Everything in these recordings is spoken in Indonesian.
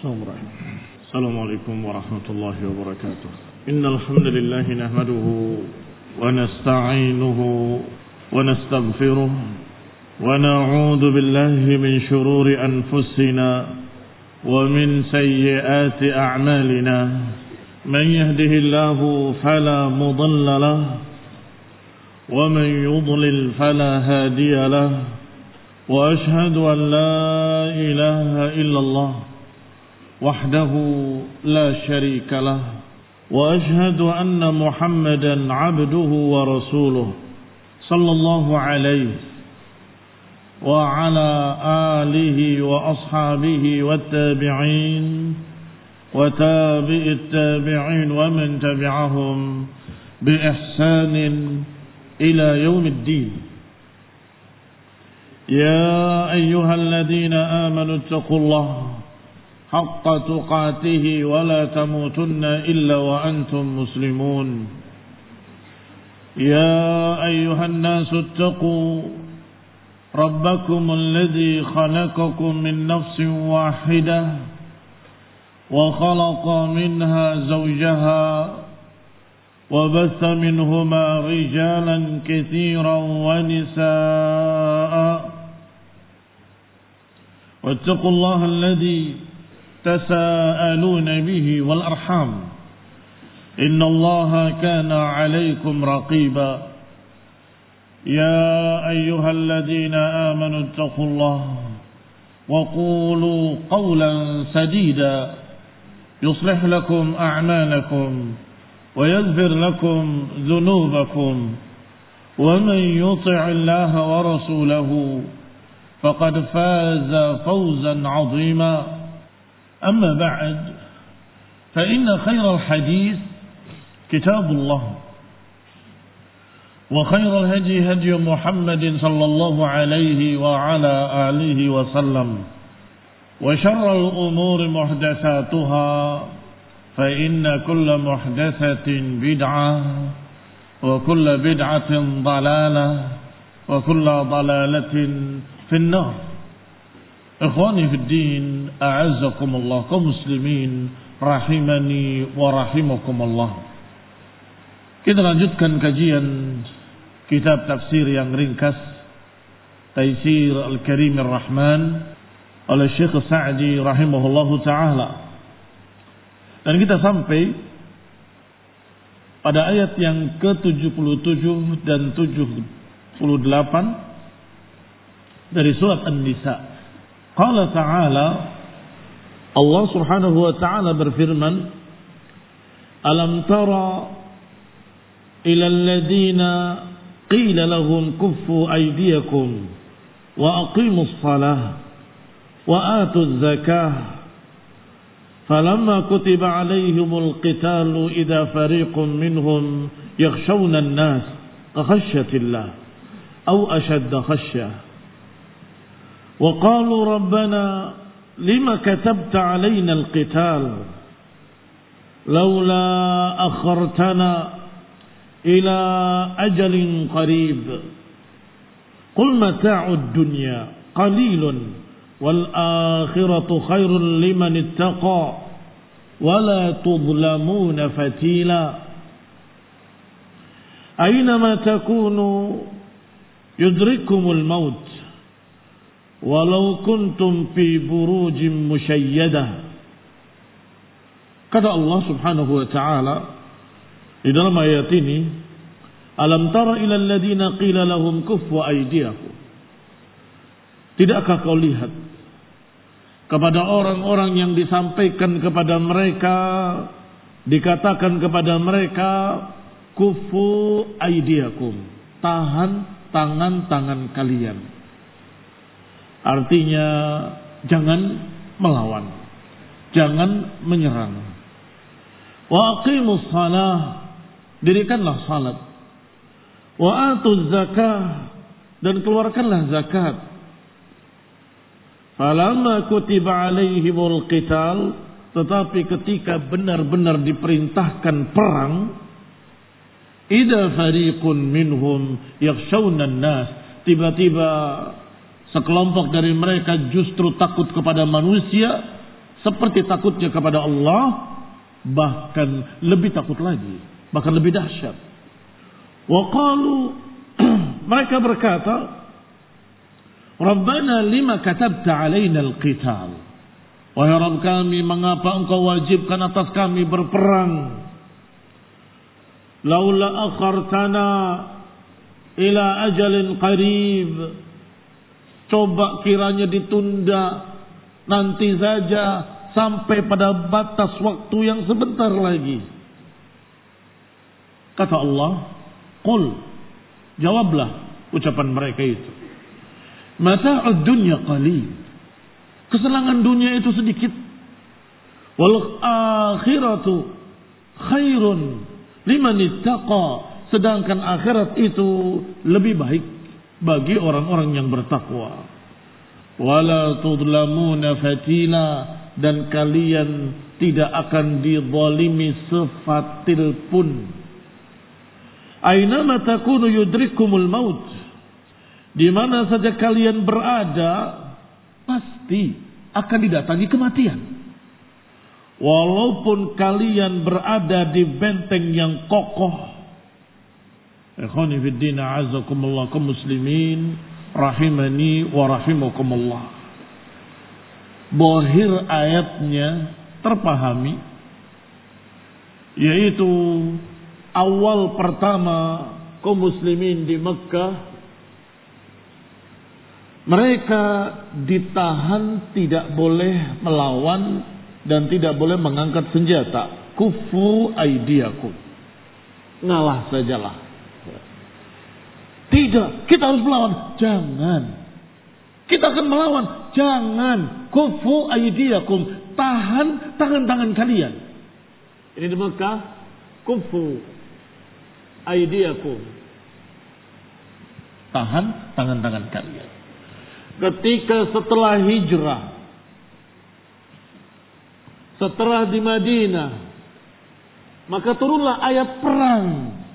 السلام عليكم ورحمة الله وبركاته. إن الحمد لله نحمده ونستعينه ونستغفره ونعوذ بالله من شرور أنفسنا ومن سيئات أعمالنا. من يهده الله فلا مضل له ومن يضلل فلا هادي له. وأشهد أن لا إله إلا الله وحده لا شريك له. وأشهد أن محمدا عبده ورسوله صلى الله عليه وعلى آله وأصحابه والتابعين وتابع التابعين ومن تبعهم بإحسان إلى يوم الدين. يا أيها الذين آمنوا اتقوا الله حق تقاته ولا تموتن إلا وأنتم مسلمون. يا أيها الناس اتقوا ربكم الذي خلقكم من نفس واحدة وخلق منها زوجها وبث منهما رجالا كثيرا ونساء. واتقوا الله الذي تساءلون به والأرحام إن الله كان عليكم رقيبا. يا أيها الذين آمنوا اتقوا الله وقولوا قولا سديدا يصلح لكم أعمالكم ويغفر لكم ذنوبكم. ومن يطع الله ورسوله فقد فاز فوزا عظيما. أما بعد فإن خير الحديث كتاب الله وخير الهدي هدي محمد صلى الله عليه وعلى آله وسلم وشر الأمور محدثاتها فإن كل محدثة بدعة وكل بدعة ضلالة وكل ضلالة في النار. Ikhwani fi din, a'azzakumullah, kaum muslimin rahimani wa rahimakumullah. Kita lanjutkan kajian kitab tafsir yang ringkas Taisir Al-Karim Ar-Rahman oleh Syekh Sa'di rahimahullahu ta'ala. Dan kita sampai pada ayat yang ke-77 dan 78 dari surat An-Nisa. Qala ta'ala, Allah subhanahu wa ta'ala berfirman, Alam tara ila alladhina qila lahum kuffu aydiyakum wa aqimus salah wa atuz zakah falamma kutiba alayhimul qitalu idha fariqun minhum yakhshawna an-nas ka khashyatillah aw ashadda khashyah وقالوا ربنا لما كتبت علينا القتال لولا أخرتنا إلى أجل قريب قل متاع الدنيا قليل والآخرة خير لمن اتقى ولا تظلمون فتيلا أينما تكونوا يدرككم الموت walau kuntum fi burujin musyayyadah. Kata Allah subhanahu wa ta'ala di dalam ayat ini, Alam tara ila alladhina qila lahum kuffu aydiyakum. Tidakkah kau lihat kepada orang-orang yang disampaikan kepada mereka, dikatakan kepada mereka, kuffu aydiyakum, tahan tangan-tangan kalian. Artinya jangan melawan, jangan menyerang. Wa aqimus salah, dirikanlah salat. Wa atuz zakah, dan keluarkanlah zakat. Falamma kutiba alaihimul qital, tetapi ketika benar-benar diperintahkan perang, idza fariqun minhum yakhshawna an-nas, tiba-tiba sekelompok dari mereka justru takut kepada manusia, seperti takutnya kepada Allah, bahkan lebih takut lagi, bahkan lebih dahsyat. Wa qalu, mereka berkata, Rabbana lima katabta alaina al-qital. Wahai Rabb kami, mengapa engkau wajibkan atas kami berperang? Laula akhartana ila ajalin qarib. Coba kiranya ditunda nanti saja sampai pada batas waktu yang sebentar lagi. Kata Allah, qul, jawablah ucapan mereka itu. Mata'ud dunya qalil. Kesenangan dunia itu sedikit. Wal akhiratu khairun liman ittaqa. Sedangkan akhirat itu lebih baik bagi orang-orang yang bertakwa. Wala tudlamuna fatila. Dan kalian tidak akan dizalimi sefatil pun. Ainama takunu yudrikumul maut. Di mana saja kalian berada, pasti akan didatangi kematian. Walaupun kalian berada di benteng yang kokoh. Ikhwani fid din, a'azzakumullah, kaum muslimin rahimani wa rahimakumullah. Bohir ayatnya terpahami, yaitu awal pertama kaum muslimin di Mekkah, mereka ditahan, tidak boleh melawan dan tidak boleh mengangkat senjata. Kufu aidiakum, ngalah sajalah. Tidak, kita harus melawan. Jangan. Kita akan melawan. Jangan. Kufu aidiakum, tahan tangan-tangan kalian. Ini di Mekah. Kufu aidiakum, tahan tangan-tangan kalian. Ketika setelah hijrah, setelah di Madinah, maka turunlah ayat perang.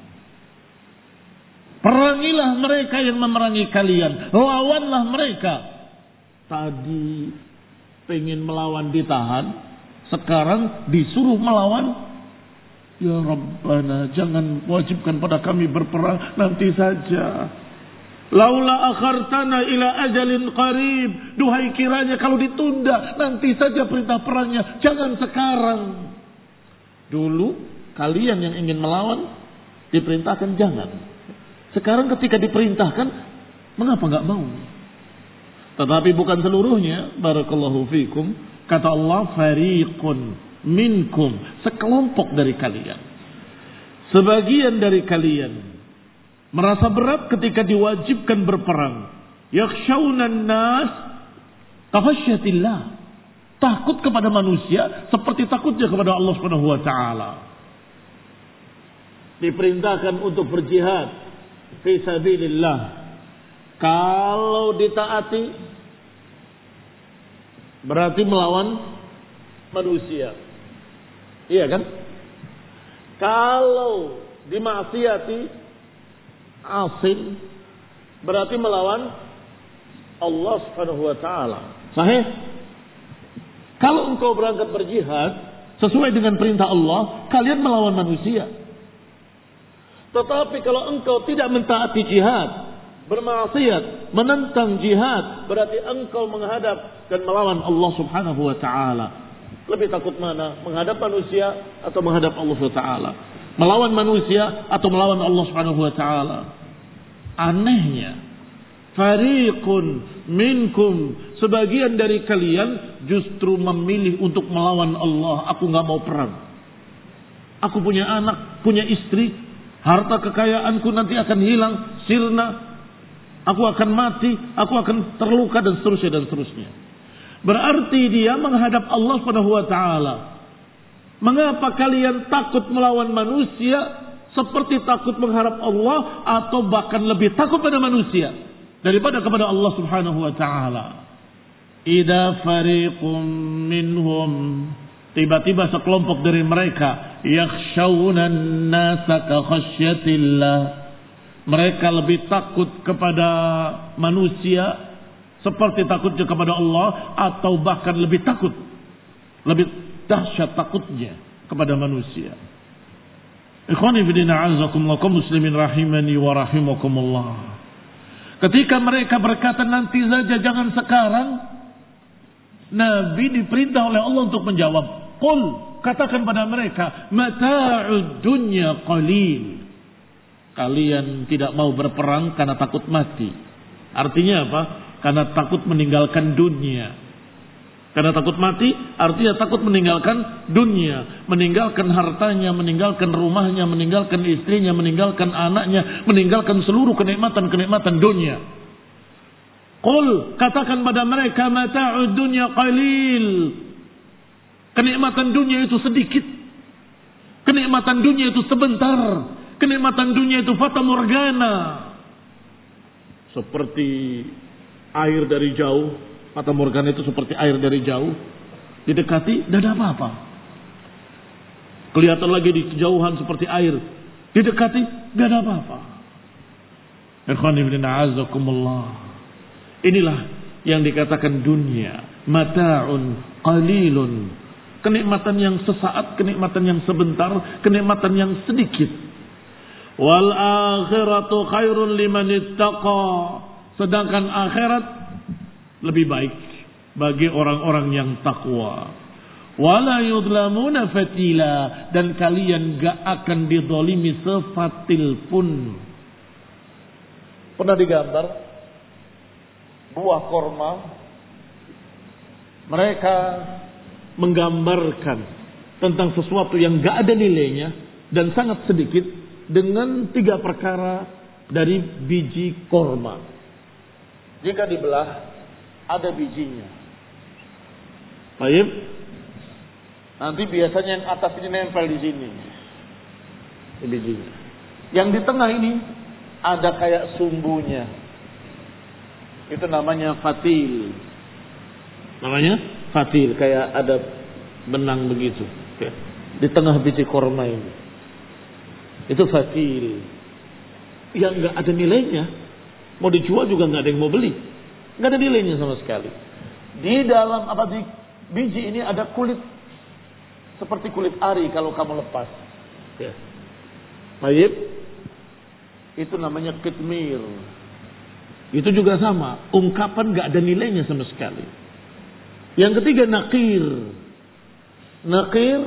Perangilah mereka yang memerangi kalian, lawanlah mereka. Tadi pengen melawan ditahan, sekarang disuruh melawan. Ya Rabbana, jangan wajibkan pada kami berperang, nanti saja. Laula akhartana ila ajalin qarib. Duhai kiranya kalau ditunda, nanti saja perintah perangnya, jangan sekarang. Dulu kalian yang ingin melawan diperintahkan jangan. Sekarang ketika diperintahkan, mengapa enggak mau? Tetapi bukan seluruhnya. Barakallahu fikum. Kata Allah, fariqun minkum, sekelompok dari kalian, sebagian dari kalian merasa berat ketika diwajibkan berperang. Yakhshawnan nas kakhasyatillah, takut kepada manusia seperti takutnya kepada Allah Subhanahu wa taala. Diperintahkan untuk berjihad fi sabilillah. Kalau ditaati berarti melawan manusia. Iya kan? Kalau dimaksiati, asin, berarti melawan Allah Subhanahu wa taala. Sahih? Kalau engkau berangkat berjihad sesuai dengan perintah Allah, kalian melawan manusia. Tetapi kalau engkau tidak mentaati jihad, bermaksiat, menentang jihad, berarti engkau menghadap dan melawan Allah Subhanahu wa taala. Lebih takut mana? Menghadap manusia atau menghadap Allah Subhanahu wa taala? Melawan manusia atau melawan Allah Subhanahu wa taala? Anehnya, fariqun minkum, sebagian dari kalian justru memilih untuk melawan Allah. Aku enggak mau perang. Aku punya anak, punya istri, harta kekayaanku nanti akan hilang, sirna. Aku akan mati, aku akan terluka dan seterusnya dan seterusnya. Berarti dia menghadap Allah Subhanahu wa taala. Mengapa kalian takut melawan manusia seperti takut mengharap Allah, atau bahkan lebih takut pada manusia daripada kepada Allah Subhanahu wa taala? Idza fariqum minhum, tiba-tiba sekelompok dari mereka, yakhshawnan nasa ka khasyatillah, mereka lebih takut kepada manusia seperti takutnya kepada Allah, atau bahkan lebih takut lebih dahsyat takutnya kepada manusia. Ikhwani fillah a'azzakumullah kaum muslimin rahimani wa rahimakumullah. Ketika mereka berkata nanti saja jangan sekarang, Nabi diperintah oleh Allah untuk menjawab, qul, katakan pada mereka, mata'ud dunya qalil. Kalian tidak mau berperang karena takut mati. Artinya apa? Karena takut meninggalkan dunia. Karena takut mati artinya takut meninggalkan dunia, meninggalkan hartanya, meninggalkan rumahnya, meninggalkan istrinya, meninggalkan anaknya, meninggalkan seluruh kenikmatan-kenikmatan dunia. Qul, katakan pada mereka, mata'ud dunya qalil. Kenikmatan dunia itu sedikit. Kenikmatan dunia itu sebentar. Kenikmatan dunia itu fata morgana. Seperti air dari jauh. Fata morgana itu seperti air dari jauh. Didekati, tidak ada apa-apa. Kelihatan lagi di kejauhan seperti air. Didekati, tidak ada apa-apa. Inilah yang dikatakan dunia. Mata'un qalilun. Kenikmatan yang sesaat, kenikmatan yang sebentar, kenikmatan yang sedikit. Wal akhiratu khairun liman ittaqa. Sedangkan akhirat lebih baik bagi orang-orang yang takwa. Wala yudlamuna fatila, dan kalian gak akan dizalimi sefatil pun. Pernah digambar buah korma, mereka menggambarkan tentang sesuatu yang gak ada nilainya dan sangat sedikit dengan 3 perkara dari biji korma. Jika dibelah ada bijinya. Baik. Nanti biasanya yang atas ini nempel di sini. Ini bijinya. Yang di tengah ini ada kayak sumbunya. Itu namanya fatil. Namanya fatil, kayak ada benang begitu. Di tengah biji korma ini. Itu fatil. Yang enggak ada nilainya. Mau dijual juga enggak ada yang mau beli. Enggak ada nilainya sama sekali. Di dalam di biji ini ada kulit. Seperti kulit ari kalau kamu lepas. Ya. Baik. Itu namanya kitmir. Itu juga sama. Ungkapan enggak ada nilainya sama sekali. Yang ketiga nakir. Nakir.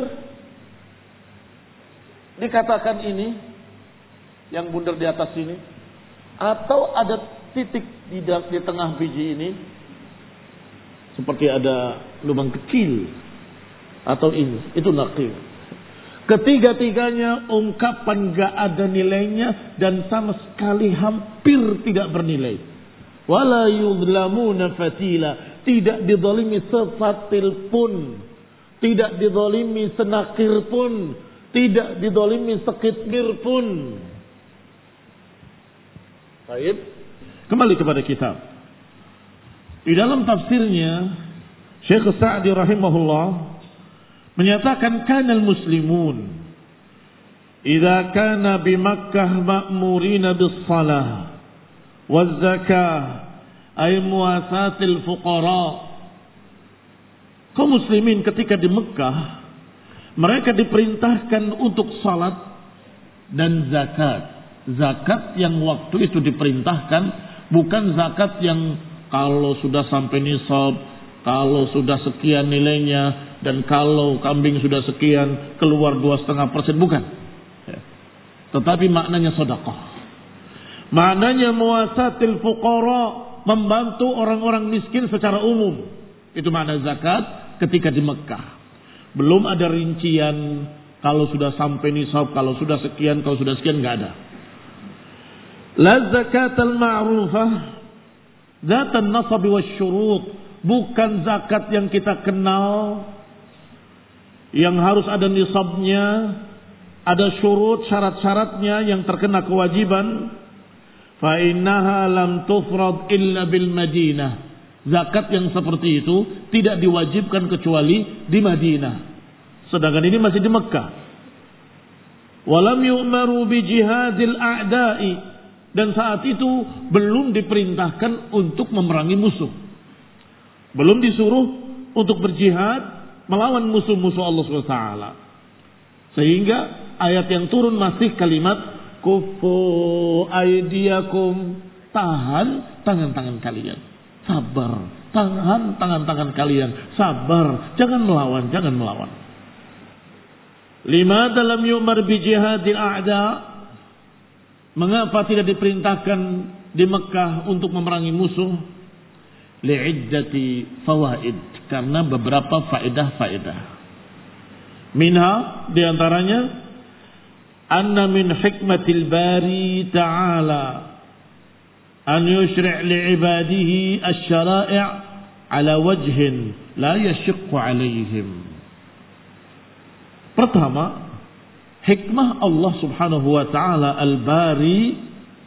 Dikatakan ini. Yang bundar di atas ini. Atau ada titik di tengah biji ini. Seperti ada lubang kecil. Atau ini. Itu nakir. Ketiga-tiganya ungkapan gak ada nilainya. Dan sama sekali hampir tidak bernilai. Wala yudlamuna fatila. Tidak dizalimi sefatil pun. Tidak dizalimi senakir pun. Tidak dizalimi sekitmir pun. Baik. Kembali kepada kitab. Di dalam tafsirnya Syekh Sa'di rahimahullah menyatakan kanal muslimun idza kana bi Makkah ma'murina bis salah waz zakah ay muasatil fuqara. Kaum muslimin ketika di Mekah mereka diperintahkan untuk salat dan zakat. Zakat yang waktu itu diperintahkan bukan zakat yang kalau sudah sampai nisab, kalau sudah sekian nilainya, dan kalau kambing sudah sekian keluar 2,5%, bukan. Tetapi maknanya sedekah. Maknanya muasatil fuqara, membantu orang-orang miskin secara umum. Itu makna zakat ketika di Mekah. Belum ada rincian kalau sudah sampai nisab, kalau sudah sekian, kalau sudah sekian, enggak ada. La zakat al-ma'rufah zat an-nasab wasyurut, bukan zakat yang kita kenal yang harus ada nisabnya, ada syurut, syarat-syaratnya yang terkena kewajiban. Fa innaha lam tufrad illa bil Madinah. Zakat yang seperti itu tidak diwajibkan kecuali di Madinah. Sedangkan ini masih di Mekah. Walam yu'maru bi jihadil a'da'i. Dan saat itu belum diperintahkan untuk memerangi musuh. Belum disuruh untuk berjihad melawan musuh-musuh Allah SWT. Sehingga ayat yang turun masih kalimat kufu aydiyakum, tahan tangan-tangan kalian, sabar, tahan tangan-tangan kalian, sabar, jangan melawan, jangan melawan. Lima dalam yu'mar bi jihadil a'da, mengapa tidak diperintahkan di Mekah untuk memerangi musuh? Li'iddati fawaid, karena beberapa faedah-faedah. Minha, diantaranya, anna min hikmatil bari ta'ala an yushri' li'ibadihi asy-syara'i' ala wajhin la yashiqqu 'alaihim. Pertama, hikmah Allah Subhanahu wa taala Al-Bari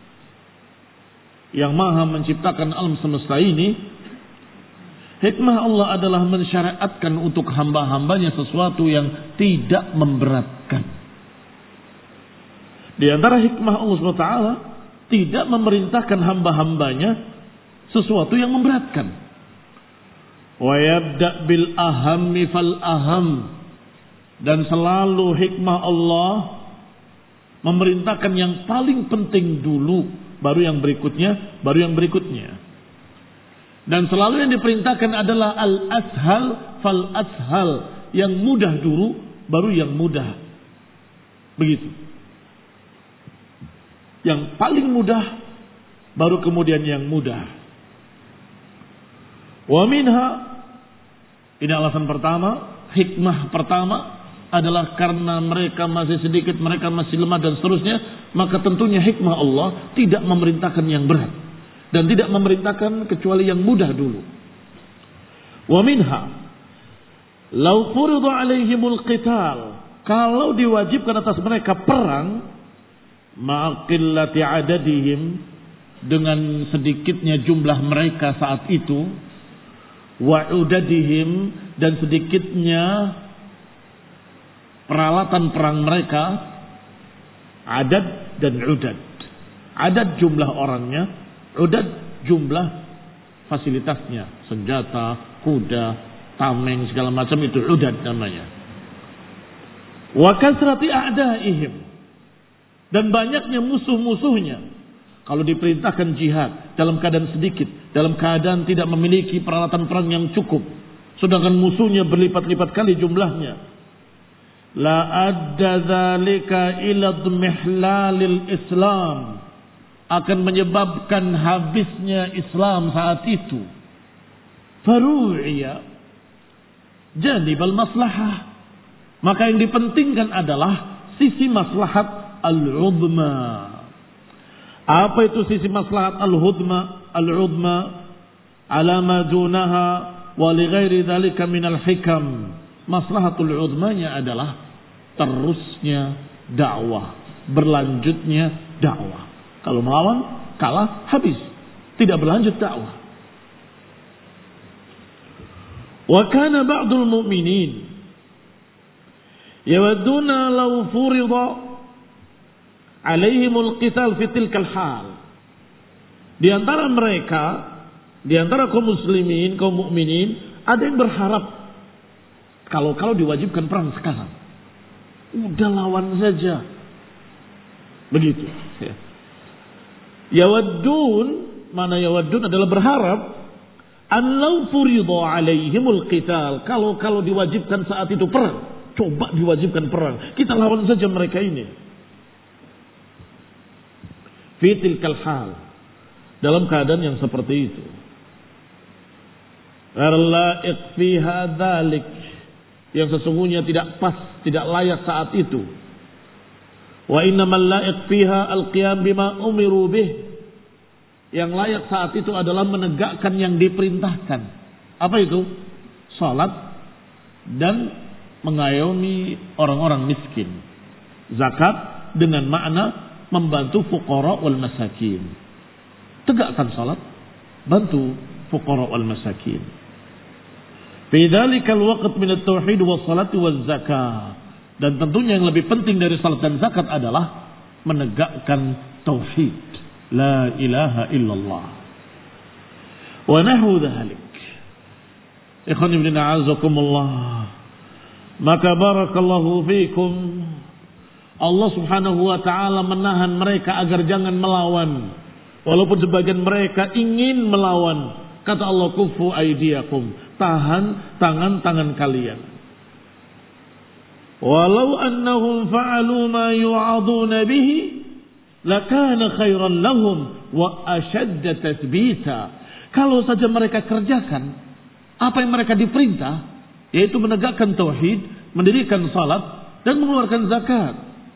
yang Maha menciptakan alam semesta ini, hikmah Allah adalah mensyariatkan untuk hamba-hambanya sesuatu yang tidak memberatkan. Di antara hikmah Allah SWT tidak memerintahkan hamba-hambanya sesuatu yang memberatkan. Wa yabda' bil ahammi fal aham, dan selalu hikmah Allah memerintahkan yang paling penting dulu, baru yang berikutnya, baru yang berikutnya. Dan selalu yang diperintahkan adalah al-ashal fal ashal, yang mudah dulu baru yang mudah. Begitu. Yang paling mudah baru kemudian yang mudah. Wa minha, ini alasan pertama, hikmah pertama adalah karena mereka masih sedikit, mereka masih lemah dan seterusnya, maka tentunya hikmah Allah tidak memerintahkan yang berat dan tidak memerintahkan kecuali yang mudah dulu. Wa minha, law furida alaihimul qital, kalau diwajibkan atas mereka perang, ma'aqillati adadihim, dengan sedikitnya jumlah mereka saat itu, wa udadihim, dan sedikitnya peralatan perang mereka, adad dan udad. Adad jumlah orangnya, udad jumlah fasilitasnya, senjata, kuda, tameng, segala macam itu udad namanya. Wa kasrati a'daihim, dan banyaknya musuh-musuhnya. Kalau diperintahkan jihad dalam keadaan sedikit, dalam keadaan tidak memiliki peralatan perang yang cukup, sedangkan musuhnya berlipat-lipat kali jumlahnya, la adda dzalika ila dhmihlalil Islam, akan menyebabkan habisnya Islam saat itu. Faru'iya janibal maslahah, maka yang dipentingkan adalah sisi maslahat al-udma. Apa itu sisi maslahat al-udma? Al-udma ala ma dunaha wa li ghairi dzalika minal hikam. Maslahatul udmanya adalah terusnya dakwah, berlanjutnya dakwah. Kalau melawan, kalah, habis, tidak berlanjut dakwah. Wa kana ba'dul mu'minin yawadduna law furida alaihimul qital fi tilkal hal. Di antara mereka, di antara kaum muslimin, kaum mukminin, ada yang berharap kalau diwajibkan perang sekarang, udah lawan saja. Begitu. Ya. Yawaddun, mana yawaddun adalah berharap, an law furida alaihimul qital, kalau diwajibkan saat itu perang, coba diwajibkan perang, kita lawan saja mereka ini. Fi tilkal hal, dalam keadaan yang seperti itu. Ghairla'iq fiha dzalik, yang sesungguhnya tidak pas, tidak layak saat itu. Wa innamal la'iq fiha al-qiyam bima umiru bih, yang layak saat itu adalah menegakkan yang diperintahkan. Apa itu? Salat dan mengayomi orang-orang miskin. Zakat dengan makna membantu fuqara wal masakin. Tegakkan salat, bantu fuqara wal masakin. Fi dzalikal waqt min at-tauhid was salati waz zakah. Dan tentunya yang lebih penting dari salat dan zakat adalah menegakkan tauhid, la ilaha illallah. Wa nahu dzalik. Ikhwan ibn a'azakumullah. Maka barakallahu fikum, Allah subhanahu wa ta'ala menahan mereka agar jangan melawan. Walaupun sebagian mereka ingin melawan. Kata Allah, kufu aidiakum, tahan tangan-tangan kalian. Walau annahum fa'alu ma yu'aduna bihi lakana khairan lahum wa ashadda tathbita. Kalau saja mereka kerjakan apa yang mereka diperintah, yaitu menegakkan tauhid, mendirikan salat dan mengeluarkan zakat,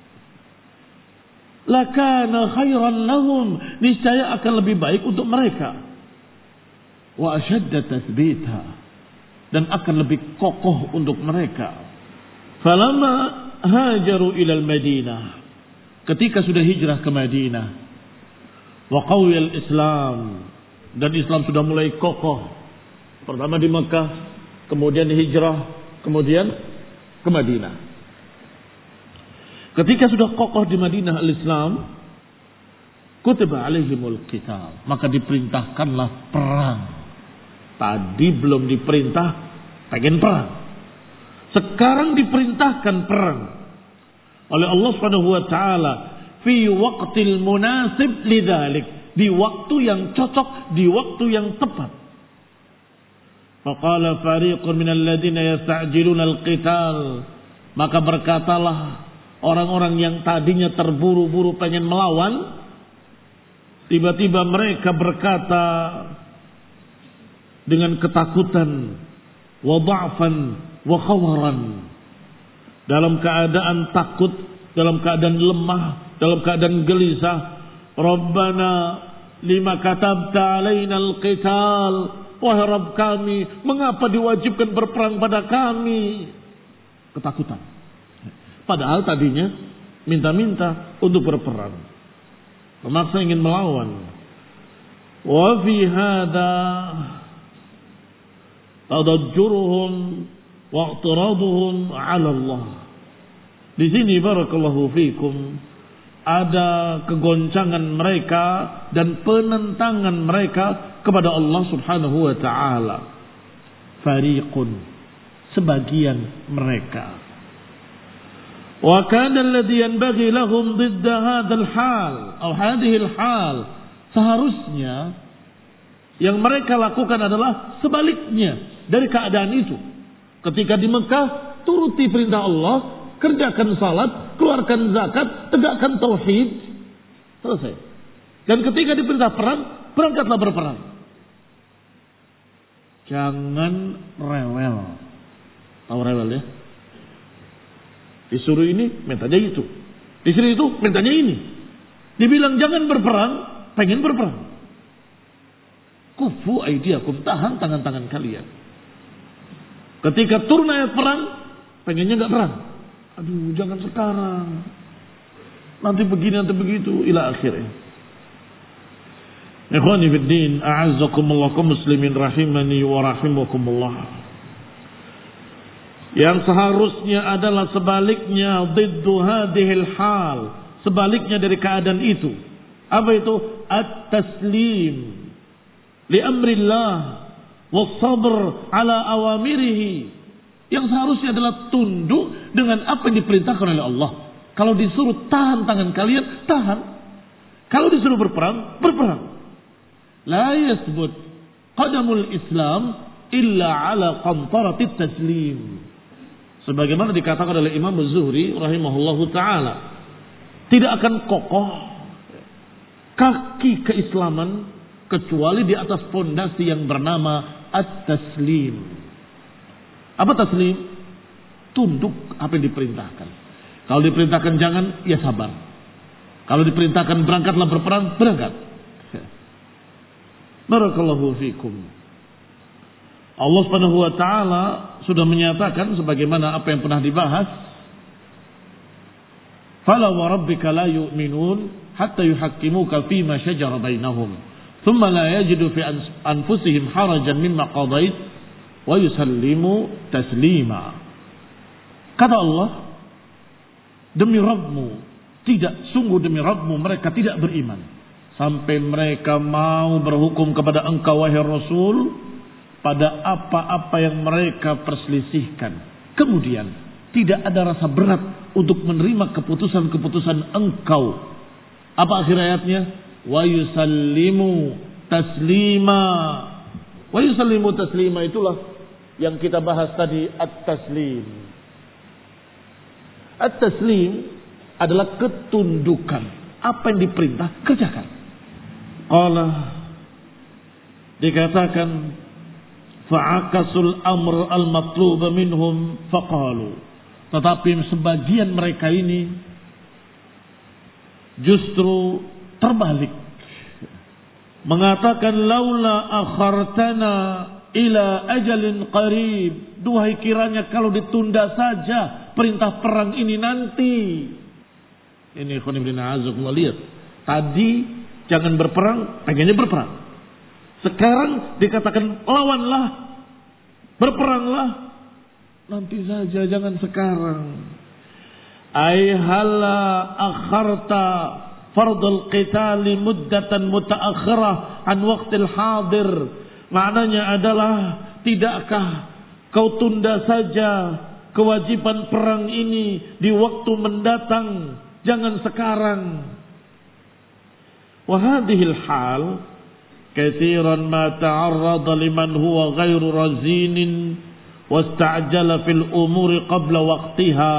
lakana khairan lahum, niscaya akan lebih baik untuk mereka, wa ashadda tathbita, dan akan lebih kokoh untuk mereka. Falamma hajaru ilal Madinah, ketika sudah hijrah ke Madinah, wa qawiyal Islam, dan Islam sudah mulai kokoh, pertama di Mekah, kemudian hijrah, kemudian ke Madinah. Ketika sudah kokoh di Madinah al-Islam, kutiba alaihimul qital, maka diperintahkanlah perang. Tadi belum diperintah pengen perang, sekarang diperintahkan perang oleh Allah Subhanahu wa taala fi waqtil munasib lidzalik, di waktu yang cocok, di waktu yang tepat. Faqala fariqun minal ladzina yasta'jiluna al-qital, maka berkatalah orang-orang yang tadinya terburu-buru pengen melawan, tiba-tiba mereka berkata dengan ketakutan, wa dha'fan wa khawaran, dalam keadaan takut, dalam keadaan lemah, dalam keadaan gelisah. Rabbana lima katabta alaina al-qital, wahai Rabb kami, mengapa diwajibkan berperang pada kami? Ketakutan. Padahal tadinya minta-minta untuk berperang, memaksa ingin melawan. Wa fi hadza tadajjuruhum wa i'tiraduhum 'ala Allah. Di sini barakallahu fikum ada kegoncangan mereka dan penentangan mereka kepada Allah Subhanahu wa taala. Fariqun, sebagian mereka. Wa kana alladhi yanbaghi lahum didda hadzal hal atau hadhihi hal, seharusnya yang mereka lakukan adalah sebaliknya dari keadaan itu. Ketika di Mekah, turuti perintah Allah, kerjakan salat, keluarkan zakat, tegakkan tauhid, selesai. Dan ketika diperintah perang, berangkatlah berperang. Jangan rewel. Tahu rewel ya? Disuruh ini, mintanya itu. Disuruh itu, mintanya ini. Dibilang jangan berperang, pengen berperang. Kufu aidiakum, tahan tangan-tangan kalian. Ketika turun ayat perang, pengennya enggak perang. Aduh, jangan sekarang. Nanti begini, nanti begitu, ila akhirnya. Ikhwani fiddin, a'azzakumullah kaum muslimin rahimani wa rahimakumullah. Yang seharusnya adalah sebaliknya, diddu hadhil hal, sebaliknya dari keadaan itu. Apa itu? At-taslim li amrillah was-sabr ala awamirihi. Yang seharusnya adalah tunduk dengan apa yang diperintahkan oleh Allah. Kalau disuruh tahan tangan kalian, tahan. Kalau disuruh berperang, berperang. La yasbut qadamul Islam illa ala qantaratit taslim. Sebagaimana dikatakan oleh Imam Az-Zuhri rahimahullahu ta'ala, tidak akan kokoh kaki keislaman kecuali di atas fondasi yang bernama at-taslim. Apa taslim? Tunduk apa yang diperintahkan. Kalau diperintahkan jangan, ya sabar. Kalau diperintahkan berangkatlah berperang, berangkat. Barakallahu fikum. Allah Subhanahu wa taala sudah menyatakan sebagaimana apa yang pernah dibahas. Fala wa rabbika la yu'minun hatta yuhakkimuka fima shajara bainahum, thumma la yajidu fi anfusihim harajan mimma qadait wa yusallimu taslima. Kata Allah, demi Rabbmu, tidak, sungguh demi Rabbmu, mereka tidak beriman sampai mereka mau berhukum kepada engkau wahai Rasul pada apa-apa yang mereka perselisihkan. Kemudian tidak ada rasa berat untuk menerima keputusan-keputusan engkau. Apa akhir ayatnya? Wa yusallimu taslima. Wa yusallimu taslima, itulah yang kita bahas tadi, at-taslim. At-taslim adalah ketundukan. Apa yang diperintah, kerjakan. Qala, dikatakan fa'akasul amr al-matlub minhum faqalu. Tetapi sebagian mereka ini justru terbalik, mengatakan laula akhartana ila ajalin qarib. Duhai kiranya kalau ditunda saja perintah perang ini nanti. Ini ikhwan ibn a'azakumullah, lihat. Tadi jangan berperang, pengennya berperang. Sekarang dikatakan lawanlah, berperanglah. Nanti saja, jangan sekarang. Ay hala akharta fardul qitali muddatan mutaakhirah an waqtil hadir. Maknanya adalah, tidakkah kau tunda saja kewajiban perang ini di waktu mendatang, jangan sekarang. Wa hadhil hal katsiran ma ta'arrada liman huwa ghairu razinin wasta'jala fil umuri qabla waqtiha.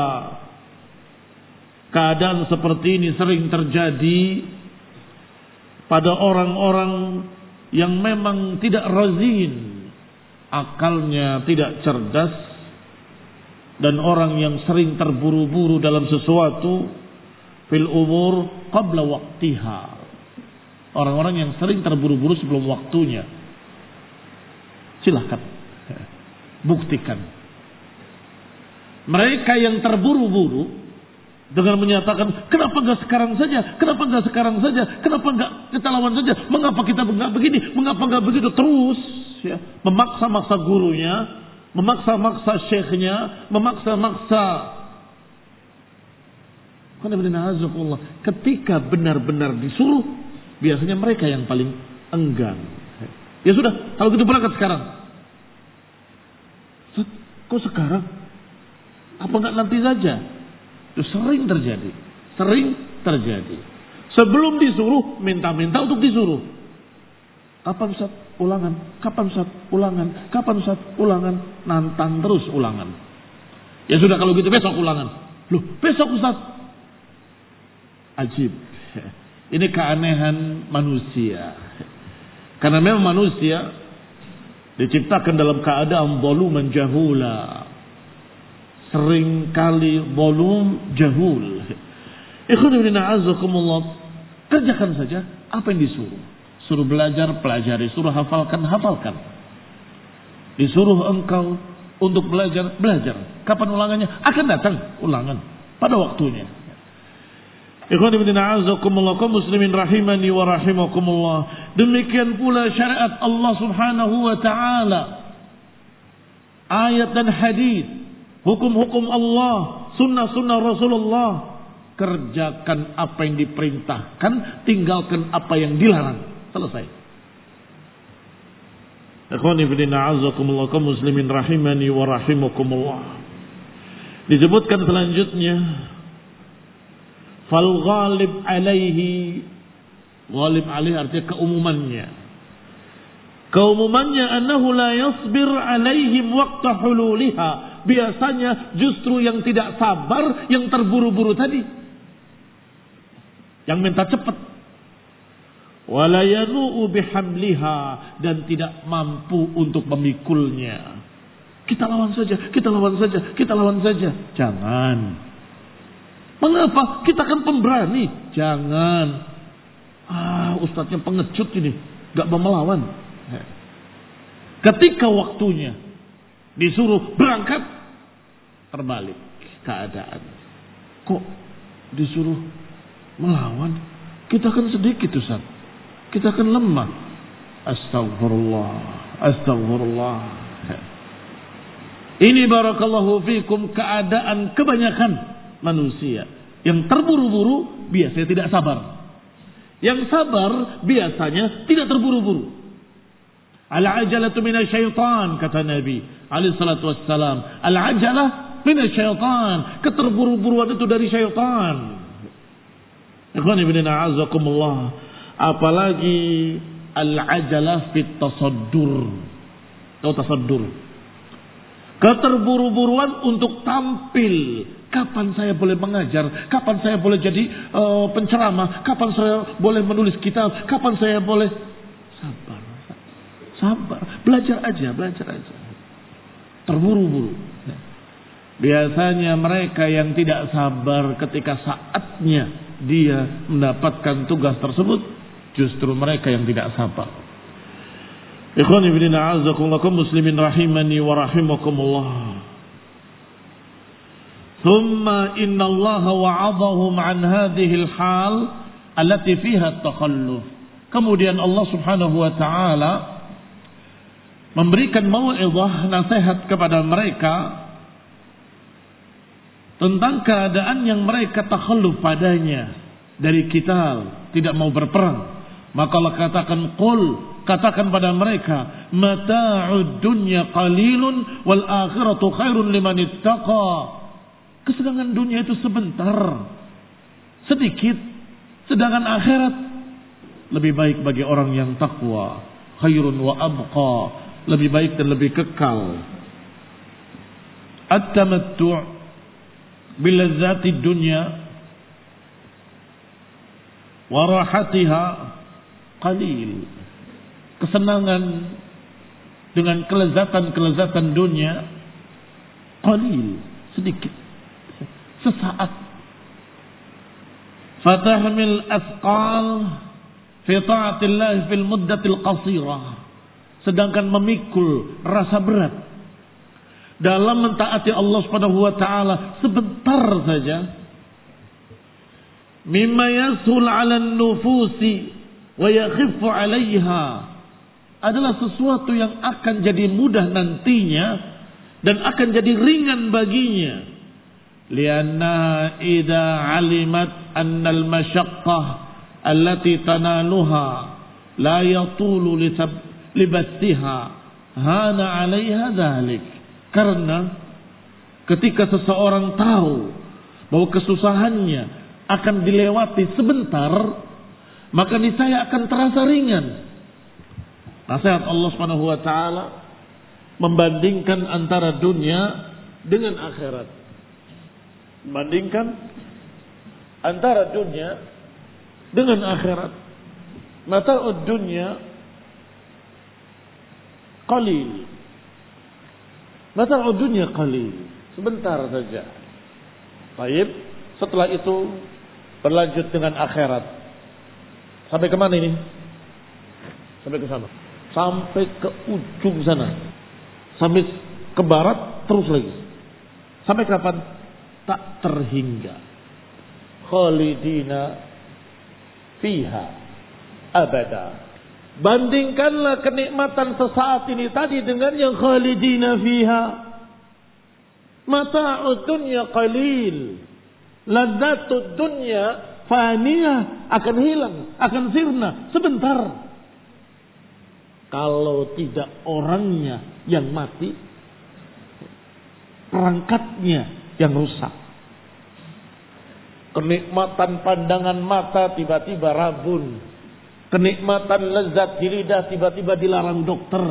Keadaan seperti ini sering terjadi pada orang-orang yang memang tidak razin, akalnya tidak cerdas, dan orang yang sering terburu-buru dalam sesuatu, fil umur qabla waqtiha. Orang-orang yang sering terburu-buru sebelum waktunya. Silahkan buktikan. Mereka yang terburu-buru dengan menyatakan, kenapa enggak sekarang saja? Kenapa enggak sekarang saja? Kenapa enggak kita lawan saja? Mengapa kita enggak begini? Mengapa enggak begitu? Terus ya, memaksa-maksa gurunya, memaksa-maksa syekhnya, memaksa-maksa. Ketika benar-benar disuruh, biasanya mereka yang paling enggan. Ya sudah, kalau gitu berangkat sekarang. Kok sekarang? Apa enggak nanti saja? Itu sering terjadi. Sering terjadi. Sebelum disuruh, minta-minta untuk disuruh. Kapan Ustaz? Ulangan. Kapan Ustaz? Ulangan. Kapan Ustaz? Ulangan. Nantang terus ulangan. Ya sudah, kalau gitu besok ulangan. Loh, besok Ustaz? Ajib. Ini keanehan manusia. Karena memang manusia diciptakan dalam keadaan zaluman jahula. Sering kali zalim jahul. Ikhwan ibn a'azakumullah, kerjakan saja apa yang disuruh. Suruh belajar, pelajari. Suruh hafalkan, hafalkan. Disuruh engkau untuk belajar, belajar. Kapan ulangannya? Akan datang ulangan pada waktunya. Ikhwan ibn a'azakumullah, kaum muslimin rahimani wa rahimakumullah. Demikian pula syariat Allah Subhanahu wa taala. Ayat dan hadis, hukum-hukum Allah, sunnah-sunnah Rasulullah. Kerjakan apa yang diperintahkan, tinggalkan apa yang dilarang. Selesai. Ikhwan ibn a'azakumullah, kaum muslimin rahimani wa rahimakumullah. Disebutkan selanjutnya, fal ghalib alaihi, ghalib alaihi artinya keumumannya. Keumumannya annahu la yasbir alaihim waqta hululiha. Biasanya justru yang tidak sabar, yang terburu-buru tadi, yang minta cepat. Wala yanu'u bihamliha, dan tidak mampu untuk memikulnya. Kita lawan saja, kita lawan saja, kita lawan saja. Jangan. Mengapa? Kita kan pemberani. Jangan. Ustadznya pengecut ini, gak mau melawan. Ketika waktunya disuruh berangkat, terbalik keadaan. Kok disuruh melawan? Kita kan sedikit Ustaz. Kita kan lemah. Astagfirullah. Astagfirullah. Ini barakallahu fikum keadaan kebanyakan manusia. Yang terburu-buru biasanya tidak sabar. Yang sabar biasanya tidak terburu-buru. Al-ajalatu minasyaitan, kata Nabi alaihi salatu wassalam. Al-ajalah minasyaitan. Keterburu-buruan itu dari syaitan. Ikhwan ibn a'azakumullah. Apalagi al-ajalah fit tasaddur. Atau tasaddur. Keterburu-buruan untuk tampil. Kapan saya boleh mengajar? Kapan saya boleh jadi penceramah? Kapan saya boleh menulis kitab? Kapan saya boleh... Sabar. Belajar aja. Terburu-buru. Biasanya mereka yang tidak sabar ketika saatnya dia mendapatkan tugas tersebut, justru mereka yang tidak sabar. Ikhwan ibn a'azakumullah muslimin rahimani wa rahimakumullah. Thumma inna Allah wa'adhahum an hadhihi al-hal allati fiha at-takhalluf. Kemudian Allah Subhanahu wa taala memberikan mau'izah, nasihat kepada mereka tentang keadaan yang mereka takhalluf padanya dari qital, tidak mau berperang. Maka Allah katakan, katakan pada mereka, mata'ud dunya qalilun wal akhiratu khairun liman ittaqa. Kesenangan dunia itu sebentar, sedikit, sedangkan akhirat lebih baik bagi orang yang takwa. Khairun wa abqa, lebih baik dan lebih kekal. At-tamattu' bilazzati dunya wa rahatiha qalil. Kesenangan dengan kelezatan-kelezatan dunia qalil, sedikit, sesaat. Fatahmil asqal fi ta'atillah fil muddatil qasirah. Sedangkan memikul rasa berat dalam mentaati Allah Subhanahu wa taala sebentar saja. Mimma yasul 'ala an-nufusi wa yakhiffu 'alayha, adalah sesuatu yang akan jadi mudah nantinya dan akan jadi ringan baginya. Lianna idza 'alimat anna al-mashaqqah allati tanaluha la yatulu libattiha hana 'alaiha dzalik. Karena ketika seseorang tahu bahwa kesusahannya akan dilewati sebentar, maka niscaya akan terasa ringan. Nasihat Allah Subhanahu wa taala membandingkan antara dunia dengan akhirat. Membandingkan antara dunia dengan akhirat. Mata'ud dunya qalil. Mata'ud dunya qalil. Sebentar saja. Baik, setelah itu berlanjut dengan akhirat. Sampai ke mana ini? Sampai ke sana. Sampai ke ujung sana. Sampai ke barat terus lagi. Sampai kapan? Tak terhingga. Khalidina fiha abada. Bandingkanlah kenikmatan sesaat ini tadi dengan yang khalidina fiha. Mata'ud dunya qalil. Ladzatud dunya faniyah, akan hilang, akan sirna sebentar. Kalau tidak orangnya yang mati, perangkatnya yang rusak. Kenikmatan pandangan mata tiba-tiba rabun. Kenikmatan lezat di lidah tiba-tiba dilarang dokter.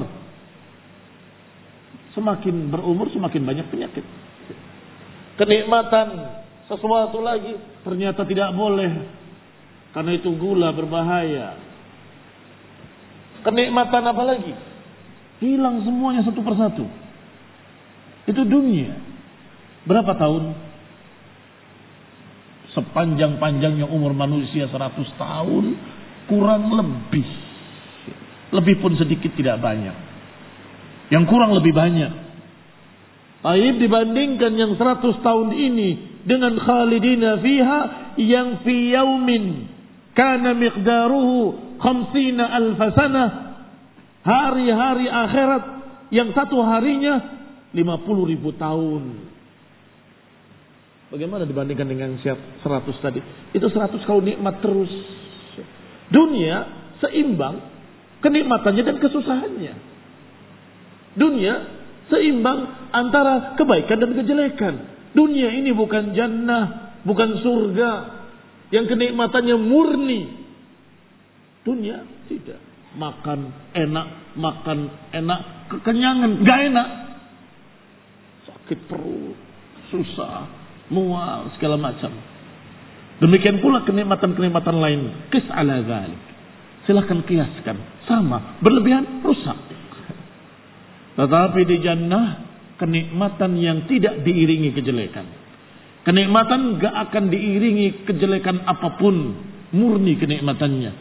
Semakin berumur semakin banyak penyakit. Kenikmatan sesuatu lagi ternyata tidak boleh, karena itu gula berbahaya. Kenikmatan apa lagi? Hilang semuanya satu persatu. Itu dunia. Berapa tahun? Sepanjang-panjangnya umur manusia 100 tahun, kurang lebih. Lebih pun sedikit, tidak banyak. Yang kurang lebih banyak. Taib dibandingkan yang 100 tahun ini dengan khalidina fiha yang fi yaumin kana miqdaruhu 50 alf sanah, hari-hari akhirat yang satu harinya 50.000 tahun. Bagaimana dibandingkan dengan 100 tadi? Itu 100 kau nikmat terus. Dunia seimbang kenikmatannya dan kesusahannya. Dunia Seimbang antara kebaikan dan kejelekan. Dunia ini bukan jannah, bukan surga yang kenikmatannya murni. Dunia tidak. Makan enak, kekenyangan gak enak. Sakit perut, susah, mual, segala macam. Demikian pula kenikmatan-kenikmatan lain. Qis ala dzalik. Silahkan kiaskan. Sama, berlebihan, rusak. Tetapi di jannah, kenikmatan yang tidak diiringi kejelekan. Kenikmatan gak akan diiringi kejelekan apapun. Murni kenikmatannya.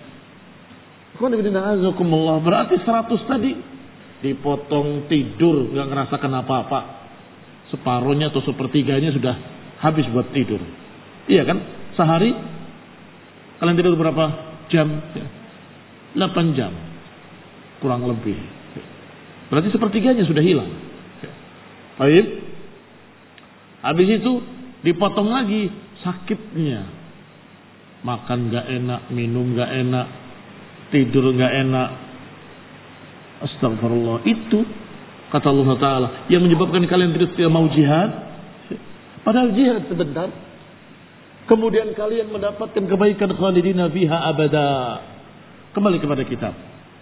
Berarti 100 tadi dipotong tidur, gak ngerasakan apa-apa. Separuhnya atau sepertiganya sudah habis buat tidur. Iya kan? Sehari kalian tidur berapa jam? 8 jam. Kurang lebih. Berarti sepertiganya sudah hilang. Baik. Habis itu dipotong lagi sakitnya. Makan gak enak, minum gak enak, tidur gak enak. Astagfirullah. Itu kata Allah Ta'ala yang menyebabkan kalian tidak mau jihad. Padahal jihad sebentar. Kemudian kalian mendapatkan kebaikan khalidina fiha abada. Kembali kepada kitab.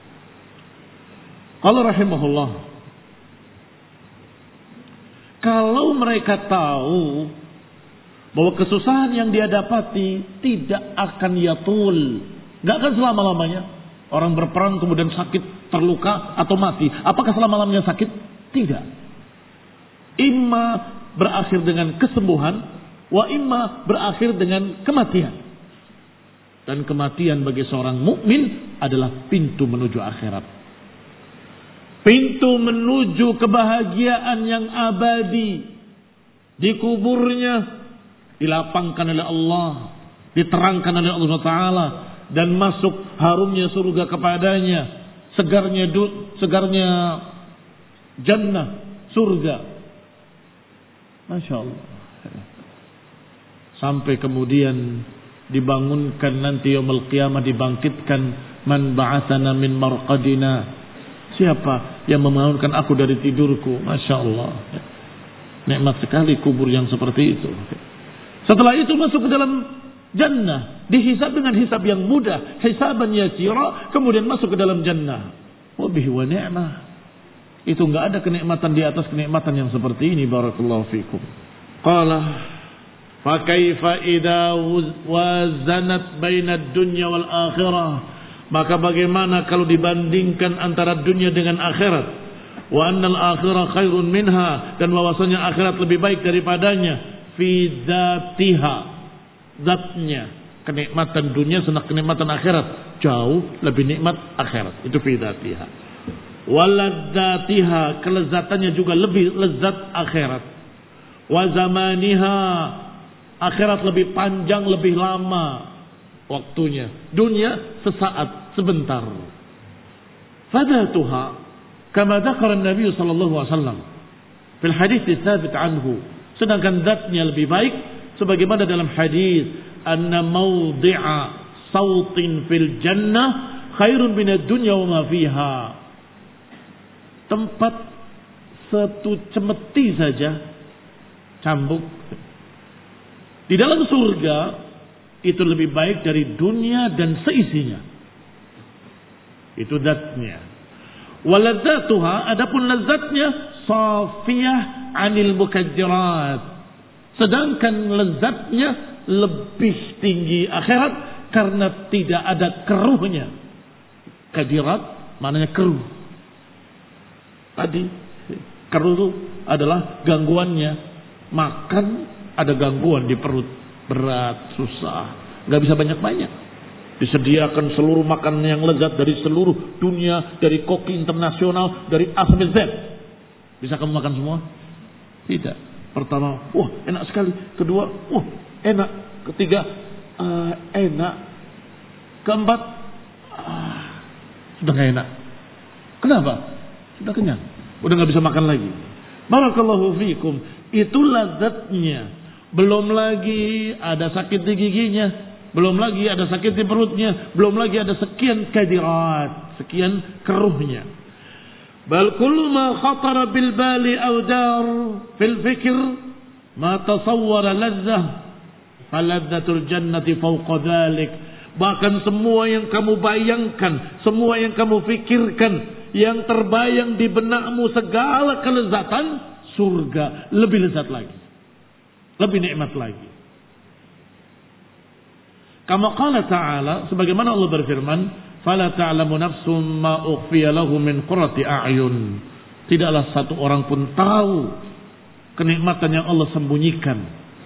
Allah rahimahullah. Kalau mereka tahu bahwa kesusahan yang dia dapati tidak akan yatul, gak akan selama-lamanya. Orang berperang kemudian sakit, terluka atau mati. Apakah selama-lamanya sakit? Tidak. Imma berakhir dengan kesembuhan, wa imma berakhir dengan kematian. Dan kematian bagi seorang mukmin adalah pintu menuju akhirat. Pintu menuju kebahagiaan yang abadi. Di kuburnya dilapangkan oleh Allah, diterangkan oleh Allah Ta'ala, dan masuk harumnya surga kepadanya, segarnya jannah, surga. Masya Allah. Sampai kemudian dibangunkan nanti yaumul qiyamah, dibangkitkan, man ba'atsana min marqadina. Siapa yang membangunkan aku dari tidurku? Masya Allah. Nikmat sekali kubur yang seperti itu. Setelah itu masuk ke dalam jannah, dihisab dengan hisab yang mudah, hisaban yasira, kemudian masuk ke dalam jannah. Wabihi wa ni'mah. Itu enggak ada kenikmatan di atas kenikmatan yang seperti ini. Barakallahu fikum. Qala fa kaifa idza wazanat bainad dunya wal akhirah? Maka bagaimana kalau dibandingkan antara dunia dengan akhirat? Wa annal akhirah khairun minha, dan bahwasanya akhirat lebih baik daripadanya. Fi dzatiha, zatnya. Kenikmatan dunia senang kenikmatan akhirat jauh lebih nikmat akhirat. Itu fi dzatiha. Waladzatiha, kelezatannya juga lebih lezat akhirat. Wa zamaniha, akhirat lebih panjang, lebih lama waktunya. Dunia sesaat, sebentar. Fadatuha kama dzakara Nabi sallallahu alaihi wasallam fil hadits tsabit anhu. Sedangkan zatnya lebih baik sebagaimana dalam hadis, anna mawdi'a sautin fil jannah khairun minad dunya wa ma fiha. Tempat satu cemeti saja cambuk di dalam surga itu lebih baik dari dunia dan seisinya. Itu zatnya. Waladzatuha, adapun lezatnya safiyah anil mukaddirat. Sedangkan lezatnya lebih tinggi akhirat karena tidak ada keruhnya. Kadirat maknanya keruh. Tadi keruh itu adalah gangguannya. Makan ada gangguan di perut, berat, susah, nggak bisa banyak-banyak. Disediakan seluruh makanan yang lezat dari seluruh dunia, dari koki internasional, dari A sampai Z. Bisa kamu makan semua? Tidak. Pertama, wah enak sekali. Kedua, wah enak. Ketiga, enak. Keempat, sudah nggak enak. Kenapa? Sudah kenyang. Udah nggak bisa makan lagi. Barakallahu fiikum. Itu lazatnya. Belum lagi ada sakit di giginya, belum lagi ada sakit di perutnya, belum lagi ada sekian kadirat, sekian keruhnya. Bal kullu ma khatara bil bali aw dar fil fikr ma tasawwara ladzah faladzatul jannati fawqa dzalik. Bahkan semua yang kamu bayangkan, semua yang kamu fikirkan, yang terbayang di benakmu segala kelezatan, surga lebih lezat lagi, lebih nikmat lagi. Kama qala ta'ala, sebagaimana Allah berfirman, fala ta'lamu nafsum ma ukhfiya lahum min qurrati a'yun. Tidaklah satu orang pun tahu kenikmatan yang Allah sembunyikan,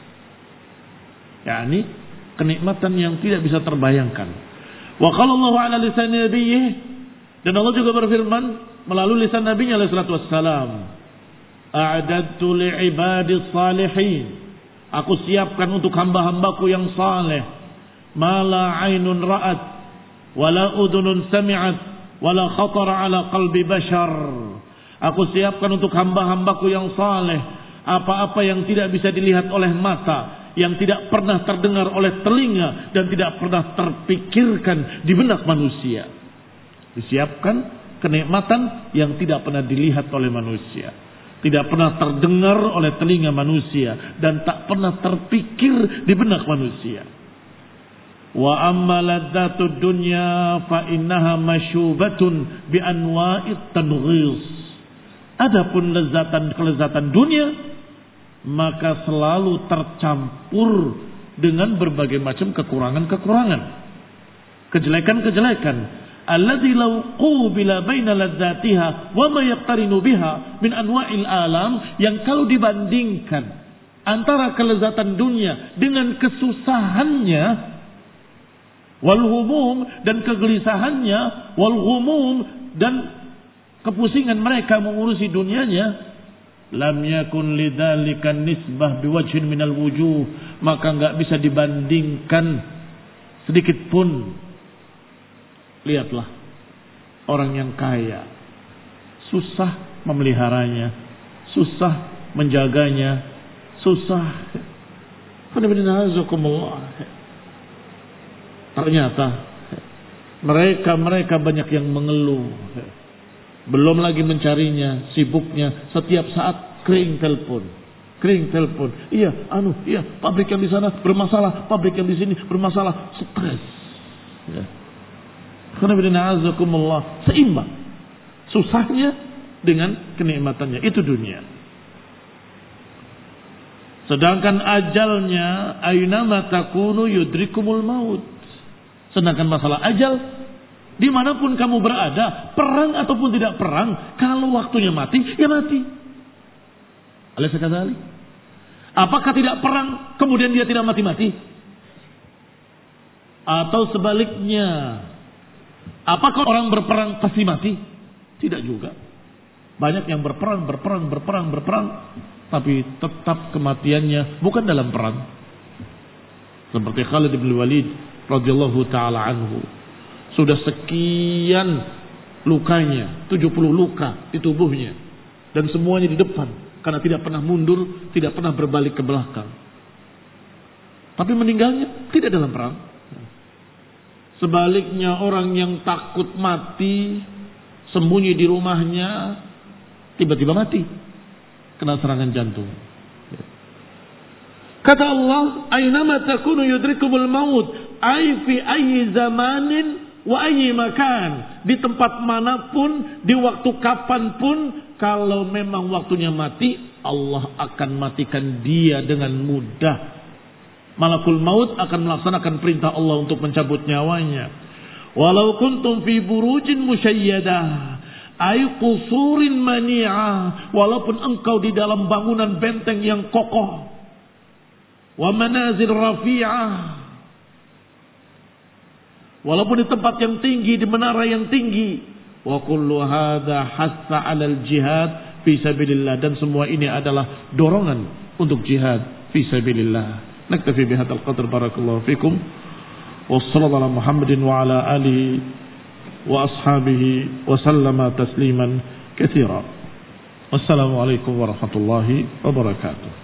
yakni kenikmatan yang tidak bisa terbayangkan. Wa qala Allahu ala lisan nabiyih, dan Allah juga berfirman melalui lisan nabinya alaihi salatu wassalam, a'adadtu li'ibadis salihin, aku siapkan untuk hamba-hambaku yang saleh, ma la 'ainun ra'at wa la udhunun sami'at wa la khatara 'ala qalbi bashar. Aku siapkan untuk hamba-hambaku yang saleh apa-apa yang tidak bisa dilihat oleh mata, yang tidak pernah terdengar oleh telinga, dan tidak pernah terpikirkan di benak manusia. Disiapkan kenikmatan yang tidak pernah dilihat oleh manusia, tidak pernah terdengar oleh telinga manusia, dan tak pernah terpikir di benak manusia. Wa amma ladzatud dunya fa innaha masyubatun bi anwa'it tanghis. Adapun kelezatan dunia maka selalu tercampur dengan berbagai macam kekurangan-kekurangan, kejelekan-kejelekan. Alladzi law qubila baina ladzatiha wa ma yaqtarinu biha min anwa'il alam, yang kalau dibandingkan antara kelezatan dunia dengan kesusahannya, wal humum, dan kegelisahannya, wal humum, dan kepusingan mereka mengurusi dunianya, lam yakun lidzalika nisbah biwajhin minal wujuh, maka enggak bisa dibandingkan sedikit pun. Lihatlah orang yang kaya, susah memeliharanya, susah menjaganya, susah. Ternyata mereka banyak yang mengeluh. Belum lagi mencarinya, sibuknya, setiap saat kering telepon. Iya, pabrik yang di sana bermasalah, pabrik yang di sini bermasalah, stres. Ya. Seimbang susahnya dengan kenikmatannya, itu dunia. Sedangkan ajalnya, aynama takunu yudrikumul maut. Sedangkan masalah ajal, dimanapun kamu berada, perang ataupun tidak perang, kalau waktunya mati, ya mati. Alaysa kadzalik? Apakah tidak perang kemudian dia tidak mati-mati? Atau sebaliknya, apakah orang berperang pasti mati? Tidak juga. Banyak yang berperang, tapi tetap kematiannya bukan dalam perang. Seperti Khalid bin Walid radhiyallahu taala anhu. Sudah sekian lukanya, 70 luka di tubuhnya, dan semuanya di depan, karena tidak pernah mundur, tidak pernah berbalik ke belakang. Tapi meninggalnya tidak dalam perang. Sebaliknya, orang yang takut mati, sembunyi di rumahnya, tiba-tiba mati kena serangan jantung. Kata Allah, aynama takunu yudrikumul maut, ay fi ayyi zamanin wa ayyi makan. Di tempat manapun, di waktu kapanpun, kalau memang waktunya mati, Allah akan matikan dia dengan mudah. Malakul maut akan melaksanakan perintah Allah untuk mencabut nyawanya. Walau kuntum fi burujin musyayyadah, ay qusurin mani'ah, walaupun engkau di dalam bangunan benteng yang kokoh, wa manazil rafi'ah, walaupun di tempat yang tinggi, di menara yang tinggi. Wa kullu hadza hassa 'alal jihad fi sabilillah, dan semua ini adalah dorongan untuk jihad fi sabilillah. Naktafi bihadzal qadr, barakallahu fikum. Wassallallahu ala Muhammadin wa ala alihi wa ashabihi wa sallama tasliman katsira. Wassalamu alaikum warahmatullahi wabarakatuh.